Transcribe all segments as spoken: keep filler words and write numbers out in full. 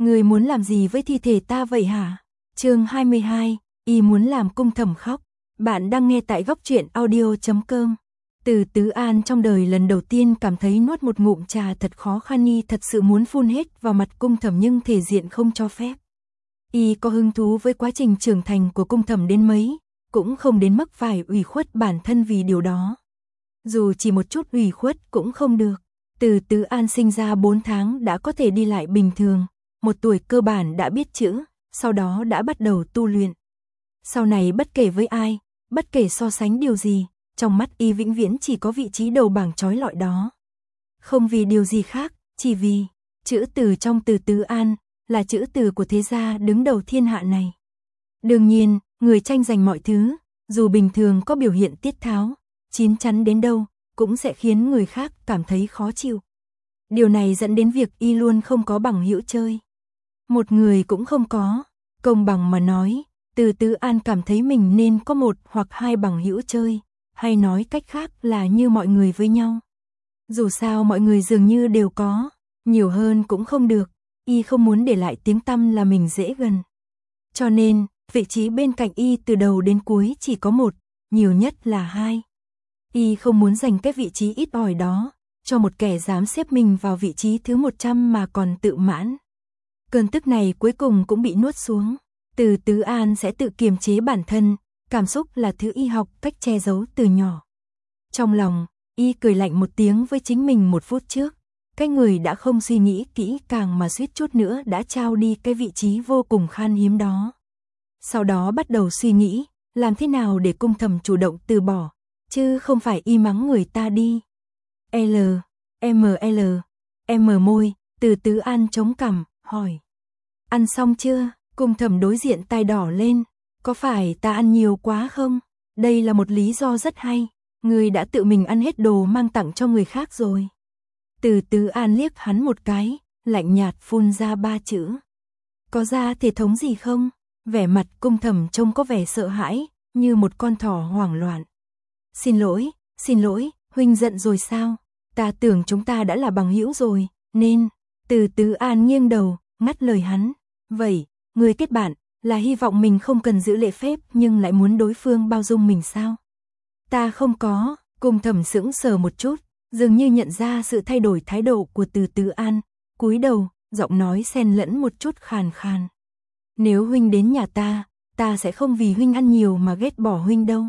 Người muốn làm gì với thi thể ta vậy hả? Chương hai mươi hai, y muốn làm Cung Thẩm khóc. Bạn đang nghe tại góc truyện audio chấm com. Từ Tứ An trong đời lần đầu tiên cảm thấy nuốt một ngụm trà thật khó khăn, y thật sự muốn phun hết vào mặt Cung Thẩm nhưng thể diện không cho phép. Y có hứng thú với quá trình trưởng thành của Cung Thẩm đến mấy, cũng không đến mức phải ủy khuất bản thân vì điều đó. Dù chỉ một chút ủy khuất cũng không được. Từ Tứ An sinh ra bốn tháng đã có thể đi lại bình thường, một tuổi cơ bản đã biết chữ, sau đó đã bắt đầu tu luyện. Sau này bất kể với ai, bất kể so sánh điều gì, trong mắt y vĩnh viễn chỉ có vị trí đầu bảng chói lọi đó. Không vì điều gì khác, chỉ vì chữ Từ trong Từ Tứ An là chữ Từ của thế gia đứng đầu thiên hạ này. Đương nhiên, người tranh giành mọi thứ, dù bình thường có biểu hiện tiết tháo, chín chắn đến đâu, cũng sẽ khiến người khác cảm thấy khó chịu. Điều này dẫn đến việc y luôn không có bằng hữu chơi. Một người cũng không có. Công bằng mà nói, Từ Tứ An cảm thấy mình nên có một hoặc hai bằng hữu chơi, hay nói cách khác là như mọi người với nhau. Dù sao mọi người dường như đều có, nhiều hơn cũng không được, y không muốn để lại tiếng tăm là mình dễ gần. Cho nên, vị trí bên cạnh y từ đầu đến cuối chỉ có một, nhiều nhất là hai. Y không muốn dành cái vị trí ít ỏi đó cho một kẻ dám xếp mình vào vị trí thứ một trăm mà còn tự mãn. Cơn tức này cuối cùng cũng bị nuốt xuống. Từ Tứ An sẽ tự kiềm chế bản thân, cảm xúc là thứ y học cách che giấu từ nhỏ. Trong lòng, y cười lạnh một tiếng với chính mình một phút trước. Cái người đã không suy nghĩ kỹ càng mà suýt chút nữa đã trao đi cái vị trí vô cùng khan hiếm đó. Sau đó bắt đầu suy nghĩ, làm thế nào để Cung Thẩm chủ động từ bỏ, chứ không phải y mắng người ta đi. L, M L, M môi, Từ Tứ An chống cằm, hỏi. Ăn xong chưa? Cung Thẩm đối diện tai đỏ lên. Có phải ta ăn nhiều quá không? Đây là một lý do rất hay. Người đã tự mình ăn hết đồ mang tặng cho người khác rồi. Từ Tứ An liếc hắn một cái, lạnh nhạt phun ra ba chữ. Có ra thể thống gì không? Vẻ mặt Cung Thẩm trông có vẻ sợ hãi, như một con thỏ hoảng loạn. Xin lỗi, xin lỗi, huynh giận rồi sao? Ta tưởng chúng ta đã là bằng hữu rồi, nên... Từ Tứ An nghiêng đầu, ngắt lời hắn. Vậy, người kết bạn, là hy vọng mình không cần giữ lễ phép nhưng lại muốn đối phương bao dung mình sao? Ta không có. Cung Thẩm sững sờ một chút, dường như nhận ra sự thay đổi thái độ của Từ Tứ An, cúi đầu, giọng nói xen lẫn một chút khàn khàn. Nếu huynh đến nhà ta, ta sẽ không vì huynh ăn nhiều mà ghét bỏ huynh đâu.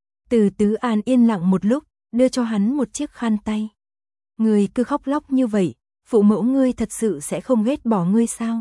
Từ Tứ An yên lặng một lúc, đưa cho hắn một chiếc khăn tay. Ngươi cứ khóc lóc như vậy, phụ mẫu ngươi thật sự sẽ không ghét bỏ ngươi sao?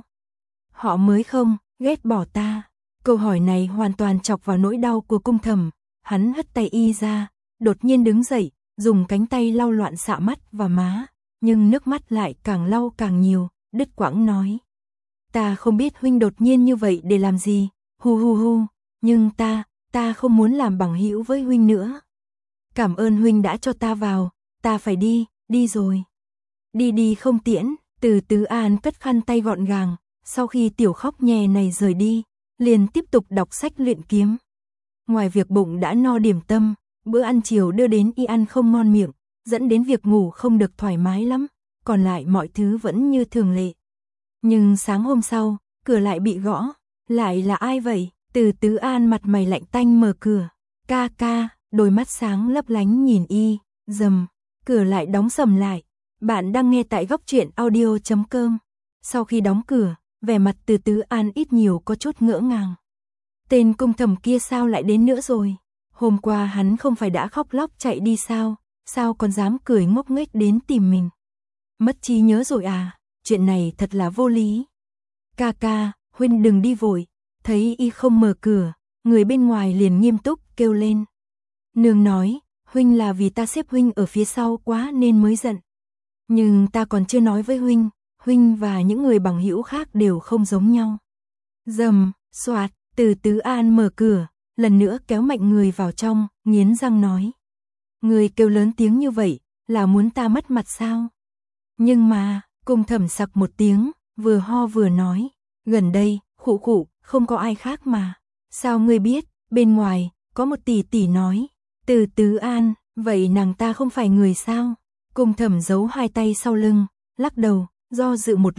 Họ mới không ghét bỏ ta. Câu hỏi này hoàn toàn chọc vào nỗi đau của Cung Thẩm. Hắn hất tay y ra, đột nhiên đứng dậy, dùng cánh tay lau loạn xạ mắt và má, nhưng nước mắt lại càng lau càng nhiều, đứt quãng nói. Ta không biết huynh đột nhiên như vậy để làm gì, hu hu hu, nhưng ta, ta không muốn làm bằng hữu với huynh nữa. Cảm ơn huynh đã cho ta vào, ta phải đi, đi rồi. Đi đi không tiễn. Từ Tứ An cất khăn tay gọn gàng, sau khi tiểu khóc nhè này rời đi, liền tiếp tục đọc sách luyện kiếm. Ngoài việc bụng đã no điểm tâm, bữa ăn chiều đưa đến y ăn không ngon miệng, dẫn đến việc ngủ không được thoải mái lắm, còn lại mọi thứ vẫn như thường lệ. Nhưng sáng hôm sau, cửa lại bị gõ. Lại là ai vậy? Từ Tứ An mặt mày lạnh tanh mở cửa. Ca ca, đôi mắt sáng lấp lánh nhìn y, rầm, cửa lại đóng sầm lại. Bạn đang nghe tại góc truyện audio chấm com. Sau khi đóng cửa, vẻ mặt Từ Tứ An ít nhiều có chút ngỡ ngàng. Tên Cung Thẩm kia sao lại đến nữa rồi? Hôm qua hắn không phải đã khóc lóc chạy đi sao? Sao còn dám cười ngốc nghếch đến tìm mình? Mất trí nhớ rồi à? Chuyện này thật là vô lý. Ca ca, huynh đừng đi vội. Thấy y không mở cửa, người bên ngoài liền nghiêm túc kêu lên. Nương nói, huynh là vì ta xếp huynh ở phía sau quá nên mới giận. Nhưng ta còn chưa nói với huynh, huynh và những người bằng hữu khác đều không giống nhau. Dầm, xoạt, Từ Tứ An mở cửa, lần nữa kéo mạnh người vào trong, nghiến răng nói. Người kêu lớn tiếng như vậy, là muốn ta mất mặt sao? Nhưng mà, Cung Thẩm sặc một tiếng, vừa ho vừa nói. Gần đây, khụ khụ, không có ai khác mà. Sao ngươi biết? Bên ngoài, có một tỷ tỷ nói. Từ Tứ An, vậy nàng ta không phải người sao? Cung Thẩm giấu hai tay sau lưng, lắc đầu, do dự một lát,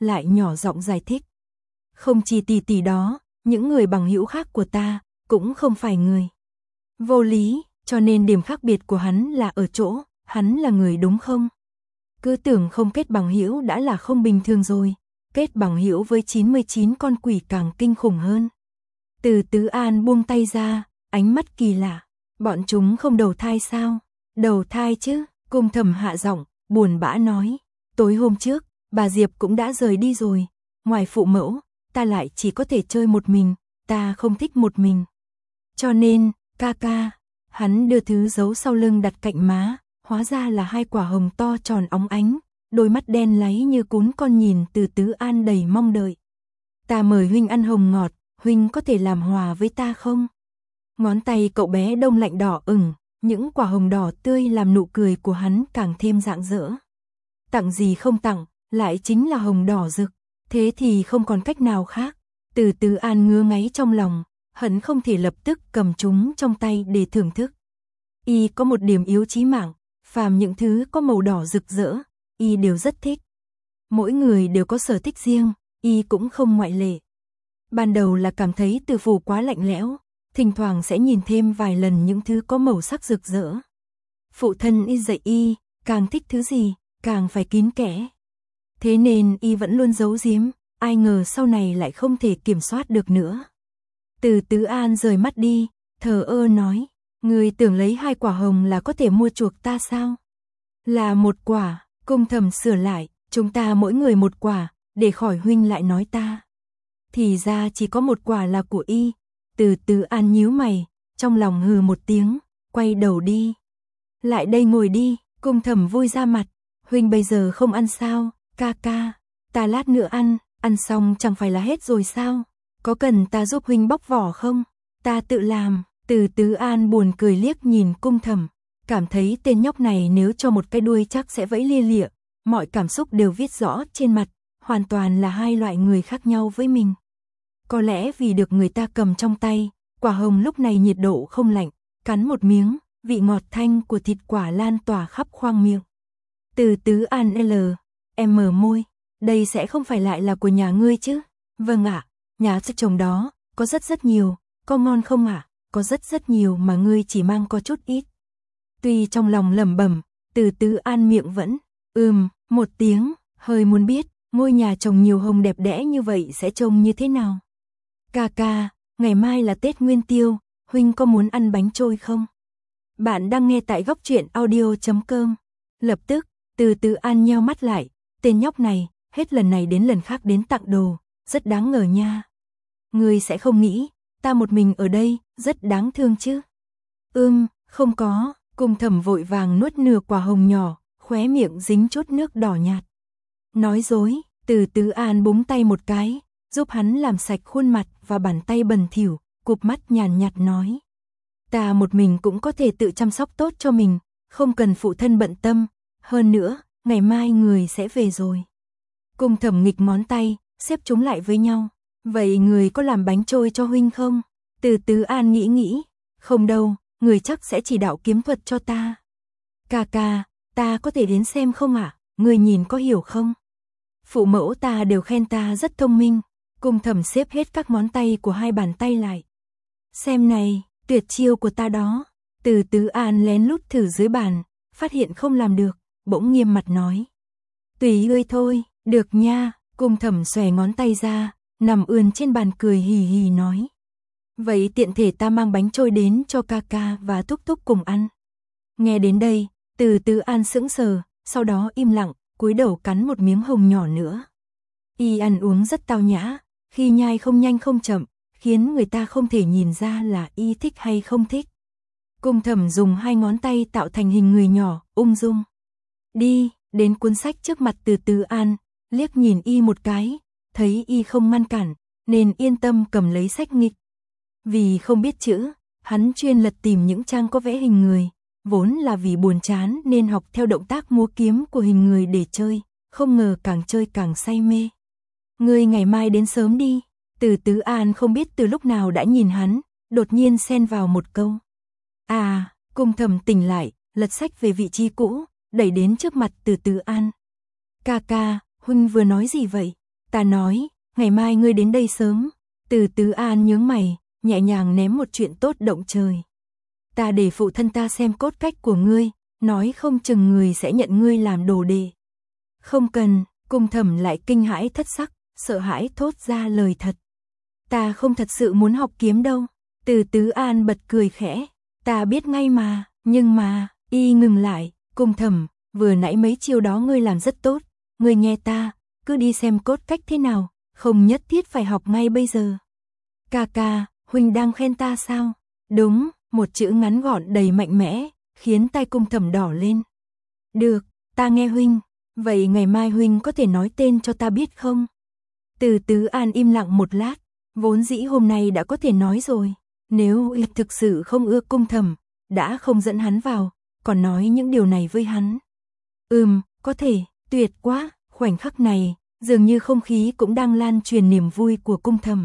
lại nhỏ giọng giải thích. Không chỉ tỷ tỷ đó, những người bằng hữu khác của ta, cũng không phải người vô lý, cho nên điểm khác biệt của hắn là ở chỗ, hắn là người đúng không? Cứ tưởng không kết bằng hữu đã là không bình thường rồi, kết bằng hữu với chín mươi chín con quỷ càng kinh khủng hơn. Từ Tứ An buông tay ra, ánh mắt kỳ lạ, bọn chúng không đầu thai sao? Đầu thai chứ, Cung Thầm hạ giọng, buồn bã nói, tối hôm trước, bà Diệp cũng đã rời đi rồi, ngoài phụ mẫu, ta lại chỉ có thể chơi một mình, ta không thích một mình. Cho nên, ca ca, hắn đưa thứ giấu sau lưng đặt cạnh má, hóa ra là hai quả hồng to tròn óng ánh, đôi mắt đen láy như cún con nhìn Từ Tứ An đầy mong đợi. Ta mời huynh ăn hồng ngọt, huynh có thể làm hòa với ta không? Ngón tay cậu bé đông lạnh đỏ ửng, những quả hồng đỏ tươi làm nụ cười của hắn càng thêm rạng rỡ. Tặng gì không tặng, lại chính là hồng đỏ rực, thế thì không còn cách nào khác. Từ Tứ An ngứa ngáy trong lòng, hắn không thể lập tức cầm chúng trong tay để thưởng thức. Y có một điểm yếu chí mạng, phàm những thứ có màu đỏ rực rỡ, Y đều rất thích. Mỗi người đều có sở thích riêng, Y cũng không ngoại lệ. Ban đầu là cảm thấy Từ Phủ quá lạnh lẽo, thỉnh thoảng sẽ nhìn thêm vài lần những thứ có màu sắc rực rỡ. Phụ thân Y dạy Y, càng thích thứ gì, càng phải kín kẽ. Thế nên Y vẫn luôn giấu giếm, ai ngờ sau này lại không thể kiểm soát được nữa. Từ Tứ An rời mắt đi, thờ ơ nói, người tưởng lấy hai quả hồng là có thể mua chuộc ta sao? Là một quả, Cung Thầm sửa lại, chúng ta mỗi người một quả, để khỏi huynh lại nói ta. Thì ra chỉ có một quả là của Y. Từ Tứ An nhíu mày, trong lòng hừ một tiếng, quay đầu đi. Lại đây ngồi đi, Cung Thầm vui ra mặt, huynh bây giờ không ăn sao, ca ca, ta lát nữa ăn, ăn xong chẳng phải là hết rồi sao? Có cần ta giúp huynh bóc vỏ không? Ta tự làm. Từ Tứ An buồn cười liếc nhìn Cung Thầm, cảm thấy tên nhóc này nếu cho một cái đuôi chắc sẽ vẫy lia lịa, mọi cảm xúc đều viết rõ trên mặt, hoàn toàn là hai loại người khác nhau với mình. Có lẽ vì được người ta cầm trong tay, quả hồng lúc này nhiệt độ không lạnh, cắn một miếng, vị ngọt thanh của thịt quả lan tỏa khắp khoang miệng. Từ Tứ An L, em mở môi, đây sẽ không phải lại là của nhà ngươi chứ? Vâng ạ, nhà chồng đó, có rất rất nhiều, có ngon không ạ? Có rất rất nhiều mà ngươi chỉ mang có chút ít. Tuy trong lòng lẩm bẩm, Từ Tứ An miệng vẫn, ừm, một tiếng, hơi muốn biết, ngôi nhà trồng nhiều hồng đẹp đẽ như vậy sẽ trông như thế nào? Ca ca, ngày mai là Tết Nguyên Tiêu, huynh có muốn ăn bánh trôi không? Bạn đang nghe tại góc truyện audio chấm com. Lập tức, Từ Tứ An nheo mắt lại, tên nhóc này, hết lần này đến lần khác đến tặng đồ, rất đáng ngờ nha. Ngươi sẽ không nghĩ, ta một mình ở đây, rất đáng thương chứ? Ưm, không có, Cung Thầm vội vàng nuốt nửa quả hồng nhỏ, khóe miệng dính chút nước đỏ nhạt. Nói dối, Từ Tứ An búng tay một cái, giúp hắn làm sạch khuôn mặt và bàn tay bẩn thỉu, cụp mắt nhàn nhạt nói. Ta một mình cũng có thể tự chăm sóc tốt cho mình, không cần phụ thân bận tâm, hơn nữa, ngày mai người sẽ về rồi. Cung Thầm nghịch ngón tay, xếp chúng lại với nhau. Vậy người có làm bánh trôi cho huynh không? Từ Tứ An nghĩ nghĩ, không đâu, người chắc sẽ chỉ đạo kiếm thuật cho ta. Ca ca, ta có thể đến xem không ạ? À? Người nhìn có hiểu không? Phụ mẫu ta đều khen ta rất thông minh. Cung Thầm xếp hết các ngón tay của hai bàn tay lại. Xem này, tuyệt chiêu của ta đó. Từ Tứ An lén lút thử dưới bàn, phát hiện không làm được, bỗng nghiêm mặt nói. Tùy ngươi thôi, được nha. Cung Thầm xòe ngón tay ra, nằm ươn trên bàn cười hì hì nói. Vậy tiện thể ta mang bánh trôi đến cho ca ca và thúc thúc cùng ăn. Nghe đến đây, Từ Tứ An sững sờ, sau đó im lặng, cúi đầu cắn một miếng hồng nhỏ nữa. Y ăn uống rất tao nhã, khi nhai không nhanh không chậm, khiến người ta không thể nhìn ra là Y thích hay không thích. Cung Thầm dùng hai ngón tay tạo thành hình người nhỏ, ung dung. Đi, đến cuốn sách trước mặt Từ Tứ An, liếc nhìn Y một cái, thấy Y không ngăn cản, nên yên tâm cầm lấy sách nghịch. Vì không biết chữ, hắn chuyên lật tìm những trang có vẽ hình người, vốn là vì buồn chán nên học theo động tác múa kiếm của hình người để chơi, không ngờ càng chơi càng say mê. Ngươi ngày mai đến sớm đi. Từ Tứ An không biết từ lúc nào đã nhìn hắn, đột nhiên xen vào một câu. À, Cung Thầm tỉnh lại, lật sách về vị trí cũ, đẩy đến trước mặt Từ Tứ An. Ca ca, huynh vừa nói gì vậy? Ta nói, ngày mai ngươi đến đây sớm. Từ Tứ An nhướng mày, nhẹ nhàng ném một chuyện tốt động trời. Ta để phụ thân ta xem cốt cách của ngươi, nói không chừng người sẽ nhận ngươi làm đồ đệ. Không cần, Cung Thẩm lại kinh hãi thất sắc, sợ hãi thốt ra lời thật. Ta không thật sự muốn học kiếm đâu. Từ Tứ An bật cười khẽ, ta biết ngay mà, nhưng mà, y ngừng lại, Cung Thẩm, vừa nãy mấy chiêu đó ngươi làm rất tốt, ngươi nghe ta, cứ đi xem cốt cách thế nào, không nhất thiết phải học ngay bây giờ. Ca ca, huynh đang khen ta sao? Đúng, một chữ ngắn gọn đầy mạnh mẽ, khiến tai Cung Thẩm đỏ lên. Được, ta nghe huynh, vậy ngày mai huynh có thể nói tên cho ta biết không? Từ Tứ An im lặng một lát, vốn dĩ hôm nay đã có thể nói rồi, nếu y thực sự không ưa Cung Thẩm, đã không dẫn hắn vào, còn nói những điều này với hắn. Ừm, có thể, tuyệt quá, khoảnh khắc này, dường như không khí cũng đang lan truyền niềm vui của Cung Thẩm.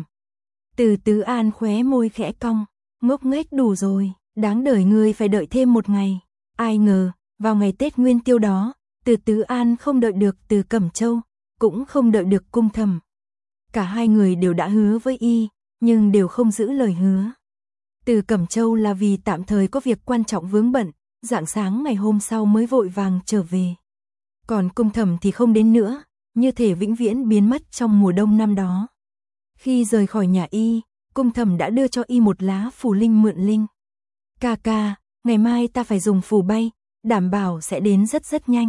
Từ Tứ An khóe môi khẽ cong, ngốc nghếch đủ rồi, đáng đời ngươi phải đợi thêm một ngày. Ai ngờ, vào ngày Tết Nguyên Tiêu đó, Từ Tứ An không đợi được Từ Cẩm Châu, cũng không đợi được Cung Thẩm. Cả hai người đều đã hứa với y, nhưng đều không giữ lời hứa. Từ Cẩm Châu là vì tạm thời có việc quan trọng vướng bận, rạng sáng ngày hôm sau mới vội vàng trở về. Còn Cung Thẩm thì không đến nữa, như thể vĩnh viễn biến mất trong mùa đông năm đó. Khi rời khỏi nhà y, Cung Thẩm đã đưa cho y một lá phù linh mượn linh. Ca ca, ngày mai ta phải dùng phù bay, đảm bảo sẽ đến rất rất nhanh.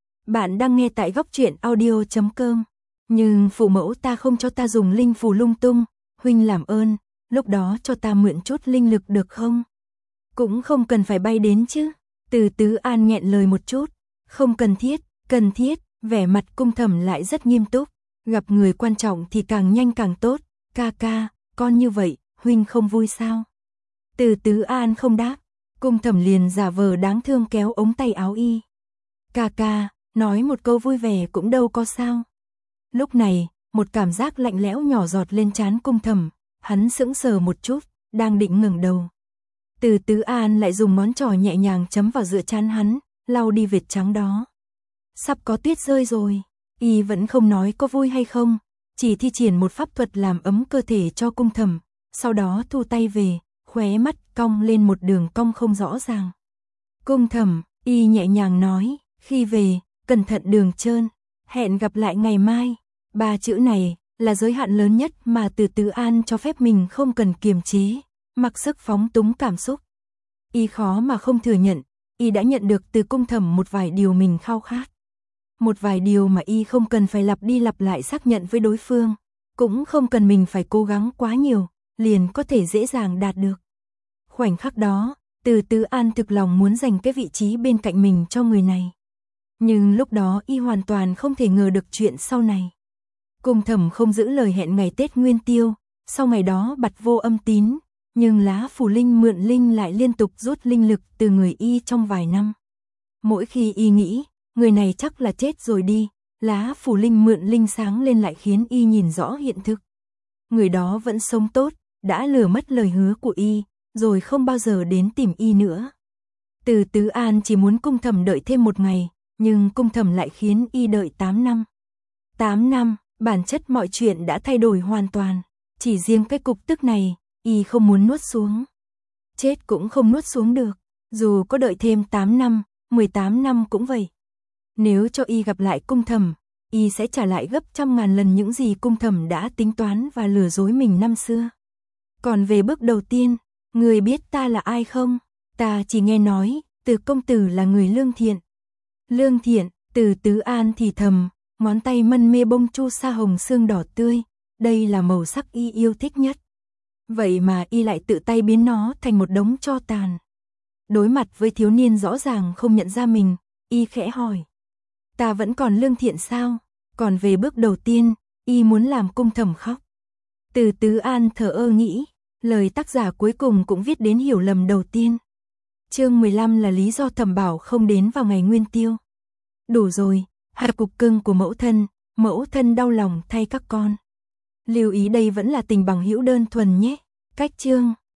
Bạn đang nghe tại góc truyện audio chấm com. Nhưng phụ mẫu ta không cho ta dùng linh phù lung tung, huynh làm ơn, lúc đó cho ta mượn chút linh lực được không? Cũng không cần phải bay đến chứ. Từ Tứ An nghẹn lời một chút, không cần thiết, cần thiết, vẻ mặt Cung Thẩm lại rất nghiêm túc, gặp người quan trọng thì càng nhanh càng tốt, ca ca, con như vậy, huynh không vui sao? Từ Tứ An không đáp, Cung Thẩm liền giả vờ đáng thương kéo ống tay áo y. Ca ca, nói một câu vui vẻ cũng đâu có sao. Lúc này, một cảm giác lạnh lẽo nhỏ giọt lên trán Cung Thẩm, hắn sững sờ một chút, đang định ngẩng đầu. Từ Tứ An lại dùng ngón trỏ nhẹ nhàng chấm vào giữa trán hắn, lau đi vệt trắng đó. Sắp có tuyết rơi rồi, y vẫn không nói có vui hay không, chỉ thi triển một pháp thuật làm ấm cơ thể cho Cung Thẩm, sau đó thu tay về, khóe mắt cong lên một đường cong không rõ ràng. Cung Thẩm, y nhẹ nhàng nói, khi về, cẩn thận đường trơn, hẹn gặp lại ngày mai. Ba chữ này là giới hạn lớn nhất mà Từ Tứ An cho phép mình không cần kiềm chế, mặc sức phóng túng cảm xúc. Y khó mà không thừa nhận, y đã nhận được từ Cung Thẩm một vài điều mình khao khát. Một vài điều mà y không cần phải lặp đi lặp lại xác nhận với đối phương, cũng không cần mình phải cố gắng quá nhiều, liền có thể dễ dàng đạt được. Khoảnh khắc đó, Từ Tứ An thực lòng muốn dành cái vị trí bên cạnh mình cho người này. Nhưng lúc đó y hoàn toàn không thể ngờ được chuyện sau này. Cung Thẩm không giữ lời hẹn ngày Tết Nguyên Tiêu, sau ngày đó bặt vô âm tín, nhưng lá phù linh mượn linh lại liên tục rút linh lực từ người y trong vài năm. Mỗi khi y nghĩ, người này chắc là chết rồi đi, lá phù linh mượn linh sáng lên lại khiến y nhìn rõ hiện thực. Người đó vẫn sống tốt, đã lừa mất lời hứa của y, rồi không bao giờ đến tìm y nữa. Từ Tứ An chỉ muốn Cung Thẩm đợi thêm một ngày, nhưng Cung Thẩm lại khiến y đợi tám năm. tám năm, bản chất mọi chuyện đã thay đổi hoàn toàn, chỉ riêng cái cục tức này, y không muốn nuốt xuống. Chết cũng không nuốt xuống được, dù có đợi thêm tám năm, mười tám năm cũng vậy. Nếu cho y gặp lại Cung Thẩm, y sẽ trả lại gấp trăm ngàn lần những gì Cung Thẩm đã tính toán và lừa dối mình năm xưa. Còn về bước đầu tiên, người biết ta là ai không? Ta chỉ nghe nói, Từ công tử là người lương thiện. Lương thiện, Từ Tứ An thì thầm, ngón tay mân mê bông chu sa hồng xương đỏ tươi, đây là màu sắc y yêu thích nhất. Vậy mà y lại tự tay biến nó thành một đống tro tàn. Đối mặt với thiếu niên rõ ràng không nhận ra mình, y khẽ hỏi. Ta vẫn còn lương thiện sao? Còn về bước đầu tiên, y muốn làm Cung Thẩm khóc. Từ Tứ An thở ơ nghĩ, lời tác giả cuối cùng cũng viết đến hiểu lầm đầu tiên. Chương mười lăm là lý do Thẩm Bảo không đến vào ngày Nguyên Tiêu. Đủ rồi, hạt cục cưng của mẫu thân, mẫu thân đau lòng thay các con. Lưu ý đây vẫn là tình bằng hữu đơn thuần nhé. Cách chương